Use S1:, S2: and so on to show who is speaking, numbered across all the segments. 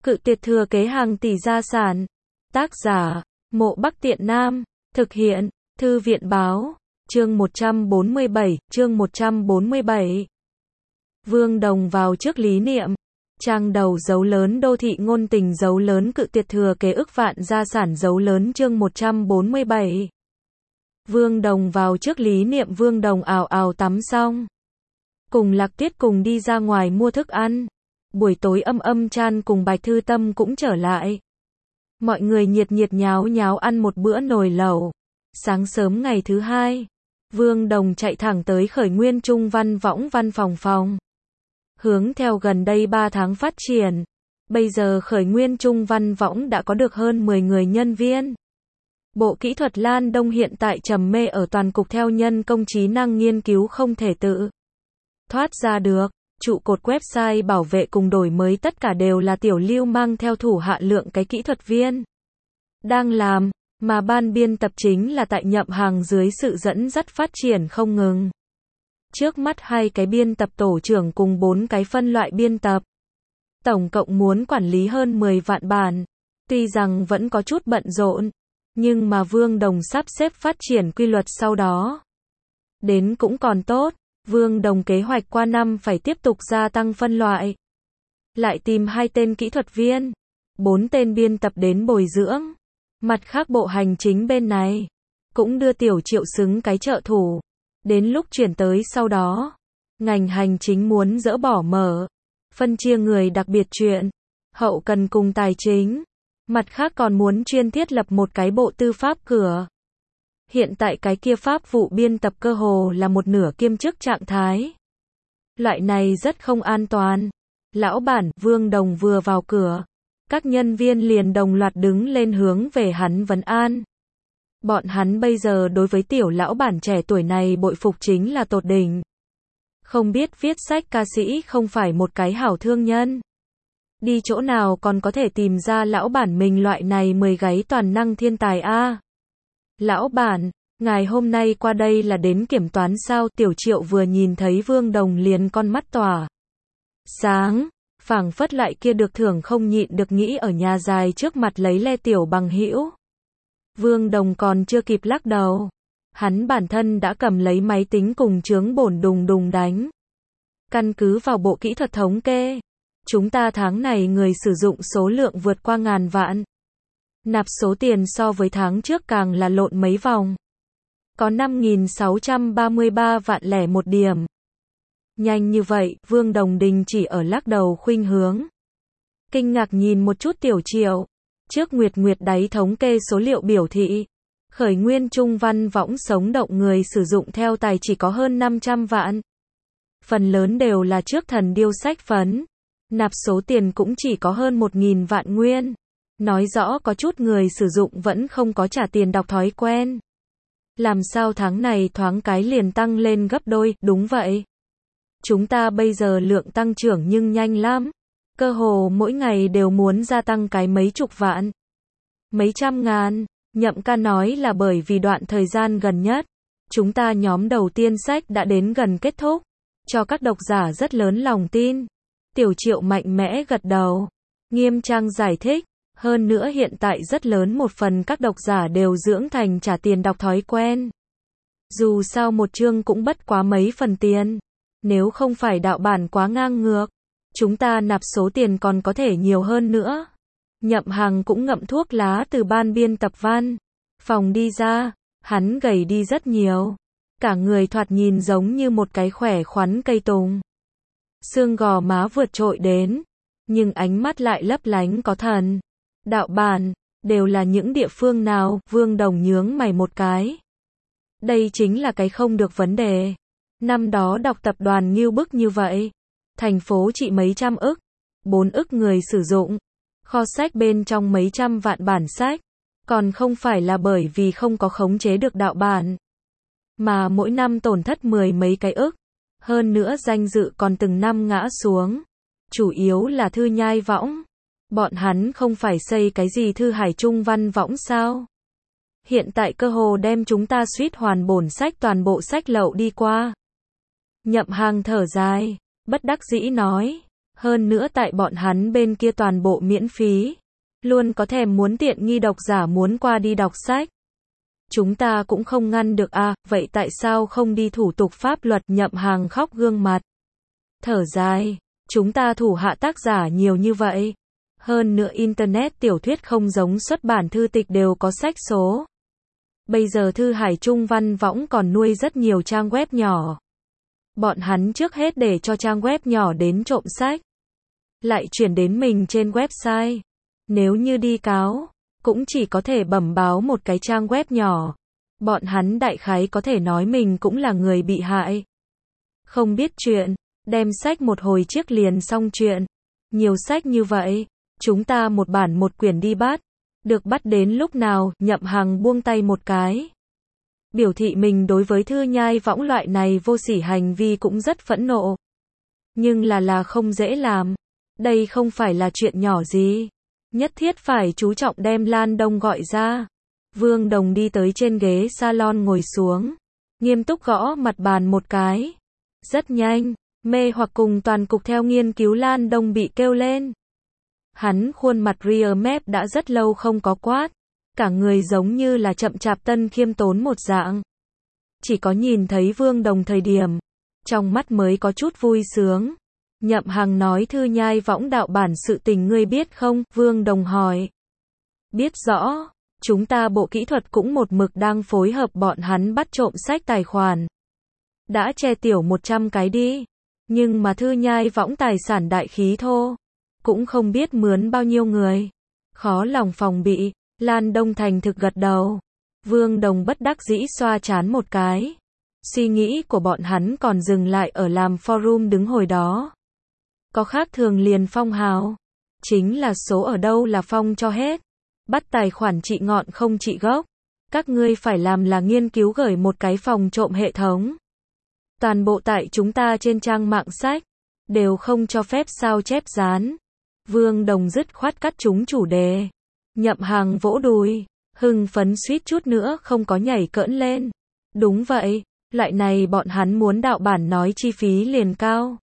S1: Cự tuyệt thừa kế hàng tỷ gia sản. Tác giả, Mộ Bắc Tiện Nam. Thực hiện, Thư viện báo. Chương 147. Vương Đồng vào trước lý niệm. Trang đầu dấu lớn đô thị ngôn tình dấu lớn cự tuyệt thừa kế ức vạn gia sản dấu lớn chương 147. Vương Đồng vào trước lý niệm. Vương Đồng ào ào tắm xong. Cùng Lạc Tuyết cùng đi ra ngoài mua thức ăn. Buổi tối Âm Chan cùng Bạch Thư Tâm cũng trở lại. Mọi người nhiệt nháo nháo ăn một bữa nồi lẩu. Sáng sớm ngày thứ hai, Vương Đồng chạy thẳng tới Khởi Nguyên Trung Văn Võng văn phòng. Hướng theo gần đây 3 tháng phát triển, bây giờ Khởi Nguyên Trung Văn Võng đã có được hơn 10 người nhân viên. Bộ kỹ thuật Lan Đông hiện tại trầm mê ở toàn cục theo nhân công trí năng nghiên cứu không thể tự thoát ra được. Trụ cột website bảo vệ cùng đổi mới tất cả đều là Tiểu Lưu mang theo thủ hạ lượng cái kỹ thuật viên đang làm, mà ban biên tập chính là tại Nhậm Hàng dưới sự dẫn dắt phát triển không ngừng. Trước mắt 2 cái biên tập tổ trưởng cùng 4 cái phân loại biên tập. Tổng cộng muốn quản lý hơn 10 vạn bản. Tuy rằng vẫn có chút bận rộn, nhưng mà Vương Đồng sắp xếp phát triển quy luật sau đó đến cũng còn tốt. Vương Đồng kế hoạch qua năm phải tiếp tục gia tăng phân loại. Lại tìm 2 tên kỹ thuật viên, 4 tên biên tập đến bồi dưỡng. Mặt khác bộ hành chính bên này cũng đưa Tiểu Triệu xứng cái trợ thủ. Đến lúc chuyển tới sau đó, ngành hành chính muốn dỡ bỏ mở, phân chia người đặc biệt chuyện, hậu cần cùng tài chính. Mặt khác còn muốn chuyên thiết lập một cái bộ tư pháp cửa. Hiện tại cái kia pháp vụ biên tập cơ hồ là một nửa kiêm chức trạng thái. Loại này rất không an toàn. Lão bản, Vương Đồng vừa vào cửa, các nhân viên liền đồng loạt đứng lên hướng về hắn vấn an. Bọn hắn bây giờ đối với Tiểu lão bản trẻ tuổi này bội phục chính là tột đỉnh. Không biết viết sách ca sĩ không phải một cái hảo thương nhân. Đi chỗ nào còn có thể tìm ra lão bản mình loại này 10 gáy toàn năng thiên tài a. Lão bản, ngài hôm nay qua đây là đến kiểm toán sao? Tiểu Triệu vừa nhìn thấy Vương Đồng liền con mắt tỏa sáng, phảng phất lại kia được thưởng không nhịn được nghĩ ở nhà dài trước mặt lấy le tiểu bằng hữu. Vương Đồng còn chưa kịp lắc đầu, hắn bản thân đã cầm lấy máy tính cùng chướng bổn đùng đánh. Căn cứ vào bộ kỹ thuật thống kê, chúng ta tháng này người sử dụng số lượng vượt qua 1000 vạn. Nạp số tiền so với tháng trước càng là lộn mấy vòng. Có 5.633 vạn lẻ một điểm. Nhanh như vậy, Vương Đồng đình chỉ ở lắc đầu khuynh hướng. Kinh ngạc nhìn một chút Tiểu Triệu. Trước Nguyệt đáy thống kê số liệu biểu thị. Khởi Nguyên Trung Văn Võng sống động người sử dụng theo tài chỉ có hơn 500 vạn. Phần lớn đều là trước Thần Điêu sách phấn. Nạp số tiền cũng chỉ có hơn 1.000 vạn nguyên. Nói rõ có chút người sử dụng vẫn không có trả tiền đọc thói quen. Làm sao tháng này thoáng cái liền tăng lên gấp đôi? Đúng vậy. Chúng ta bây giờ lượng tăng trưởng nhưng nhanh lắm. Cơ hồ mỗi ngày đều muốn gia tăng cái mấy chục vạn. Mấy trăm ngàn. Nhậm ca nói là bởi vì đoạn thời gian gần nhất, chúng ta nhóm đầu tiên sách đã đến gần kết thúc. Cho các độc giả rất lớn lòng tin. Tiểu Triệu mạnh mẽ gật đầu. Nghiêm trang giải thích. Hơn nữa hiện tại rất lớn một phần các độc giả đều dưỡng thành trả tiền đọc thói quen. Dù sao một chương cũng bất quá mấy phần tiền. Nếu không phải đạo bản quá ngang ngược, chúng ta nạp số tiền còn có thể nhiều hơn nữa. Nhậm Hàng cũng ngậm thuốc lá từ ban biên tập văn phòng đi ra, hắn gầy đi rất nhiều. Cả người thoạt nhìn giống như một cái khỏe khoắn cây tùng. Xương gò má vượt trội đến, nhưng ánh mắt lại lấp lánh có thần. Đạo bản, đều là những địa phương nào? Vương Đồng nhướng mày một cái. Đây chính là cái không được vấn đề. Năm đó đọc tập đoàn Ngưu Bức như vậy. Thành phố chỉ mấy trăm ức, 4 ức người sử dụng. Kho sách bên trong mấy trăm vạn bản sách. Còn không phải là bởi vì không có khống chế được đạo bản. Mà mỗi năm tổn thất 10 mấy cái ức. Hơn nữa danh dự còn từng năm ngã xuống. Chủ yếu là Thư Nhai Võng. Bọn hắn không phải xây cái gì Thư Hải Trung Văn Võng sao? Hiện tại cơ hồ đem chúng ta suýt hoàn bổn sách toàn bộ sách lậu đi qua. Nhậm Hàng thở dài, bất đắc dĩ nói. Hơn nữa tại bọn hắn bên kia toàn bộ miễn phí. Luôn có thèm muốn tiện nghi độc giả muốn qua đi đọc sách. Chúng ta cũng không ngăn được à, vậy tại sao không đi thủ tục pháp luật? Nhậm Hằng khóc gương mặt. Thở dài, chúng ta thủ hạ tác giả nhiều như vậy. Hơn nữa Internet tiểu thuyết không giống xuất bản thư tịch đều có sách số. Bây giờ Thư Hải Trung Văn Võng còn nuôi rất nhiều trang web nhỏ. Bọn hắn trước hết để cho trang web nhỏ đến trộm sách. Lại chuyển đến mình trên website. Nếu như đi cáo, cũng chỉ có thể bẩm báo một cái trang web nhỏ. Bọn hắn đại khái có thể nói mình cũng là người bị hại. Không biết chuyện, đem sách một hồi chiếc liền xong chuyện. Nhiều sách như vậy, chúng ta một bản một quyển đi bắt. Được bắt đến lúc nào? Nhậm Hằng buông tay một cái. Biểu thị mình đối với Thư Nhai Võng loại này vô sỉ hành vi cũng rất phẫn nộ. Nhưng là không dễ làm. Đây không phải là chuyện nhỏ gì. Nhất thiết phải chú trọng đem Lan Đông gọi ra. Vương Đồng đi tới trên ghế salon ngồi xuống. Nghiêm túc gõ mặt bàn một cái. Rất nhanh, mê hoặc cùng toàn cục theo nghiên cứu Lan Đông bị kêu lên. Hắn khuôn mặt rear mép đã rất lâu không có quát. Cả người giống như là chậm chạp tân khiêm tốn một dạng. Chỉ có nhìn thấy Vương Đồng thời điểm, trong mắt mới có chút vui sướng. Nhậm Hằng nói Thư Nhai Võng đạo bản sự tình ngươi biết không? Vương Đồng hỏi. Biết rõ, chúng ta bộ kỹ thuật cũng một mực đang phối hợp bọn hắn bắt trộm sách tài khoản. Đã che tiểu 100 cái đi. Nhưng mà Thư Nhai Võng tài sản đại khí thô. Cũng không biết mướn bao nhiêu người. Khó lòng phòng bị. Lan Đông thành thực gật đầu. Vương Đồng bất đắc dĩ xoa trán một cái. Suy nghĩ của bọn hắn còn dừng lại ở làm forum đứng hồi đó. Có khác thường liền phong hào. Chính là số ở đâu là phong cho hết. Bắt tài khoản trị ngọn không trị gốc. Các ngươi phải làm là nghiên cứu gửi một cái phòng trộm hệ thống. Toàn bộ tại chúng ta trên trang mạng sách. Đều không cho phép sao chép dán. Vương Đồng dứt khoát cắt chúng chủ đề. Nhậm Hằng vỗ đùi. Hưng phấn suýt chút nữa không có nhảy cỡn lên. Đúng vậy. Loại này bọn hắn muốn đạo bản nói chi phí liền cao.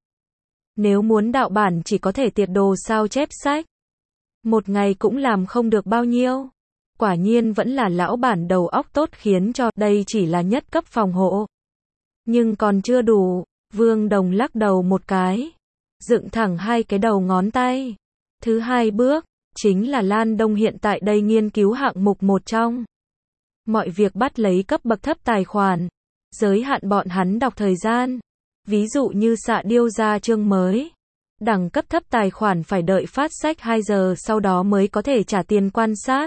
S1: Nếu muốn đạo bản chỉ có thể tiệt đồ sao chép sách. Một ngày cũng làm không được bao nhiêu. Quả nhiên vẫn là lão bản đầu óc tốt khiến cho đây chỉ là nhất cấp phòng hộ. Nhưng còn chưa đủ. Vương Đồng lắc đầu một cái. Dựng thẳng hai cái đầu ngón tay. Thứ hai bước, chính là Lan Đông hiện tại đây nghiên cứu hạng mục một trong. Mọi việc bắt lấy cấp bậc thấp tài khoản. Giới hạn bọn hắn đọc thời gian. Ví dụ như xạ điêu ra chương mới. Đẳng cấp thấp tài khoản phải đợi phát sách 2 giờ sau đó mới có thể trả tiền quan sát.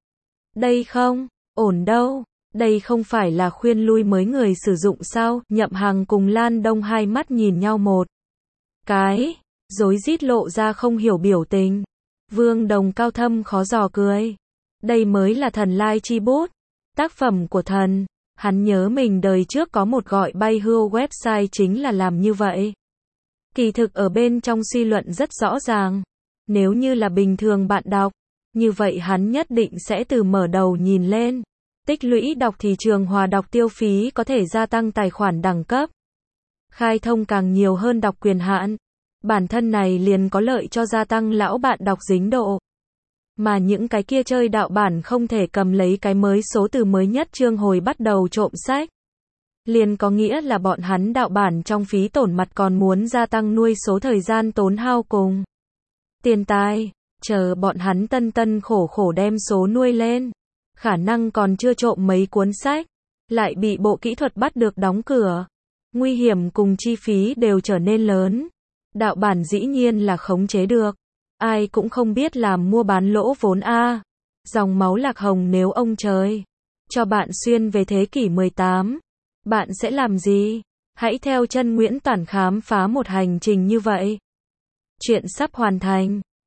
S1: Đây không, ổn đâu. Đây không phải là khuyên lui mới người sử dụng sao? Nhậm Hằng cùng Lan Đông hai mắt nhìn nhau một cái, rối rít lộ ra không hiểu biểu tình. Vương Đồng cao thâm khó dò cười. Đây mới là thần lai chi bút. Tác phẩm của thần. Hắn nhớ mình đời trước có một gọi bay hưu website chính là làm như vậy. Kỳ thực ở bên trong suy luận rất rõ ràng. Nếu như là bình thường bạn đọc, như vậy hắn nhất định sẽ từ mở đầu nhìn lên. Tích lũy đọc thị trường hòa đọc tiêu phí có thể gia tăng tài khoản đẳng cấp. Khai thông càng nhiều hơn đọc quyền hạn. Bản thân này liền có lợi cho gia tăng lão bạn đọc dính độ. Mà những cái kia chơi đạo bản không thể cầm lấy cái mới số từ mới nhất chương hồi bắt đầu trộm sách. Liền có nghĩa là bọn hắn đạo bản trong phí tổn mặt còn muốn gia tăng nuôi số thời gian tốn hao cùng tiền tài. Chờ bọn hắn tân tân khổ khổ đem số nuôi lên. Khả năng còn chưa trộm mấy cuốn sách. Lại bị bộ kỹ thuật bắt được đóng cửa. Nguy hiểm cùng chi phí đều trở nên lớn. Đạo bản dĩ nhiên là khống chế được. Ai cũng không biết làm mua bán lỗ vốn a. Dòng máu lạc hồng nếu ông trời cho bạn xuyên về thế kỷ 18, bạn sẽ làm gì? Hãy theo chân Nguyễn Toản khám phá một hành trình như vậy. Chuyện sắp hoàn thành.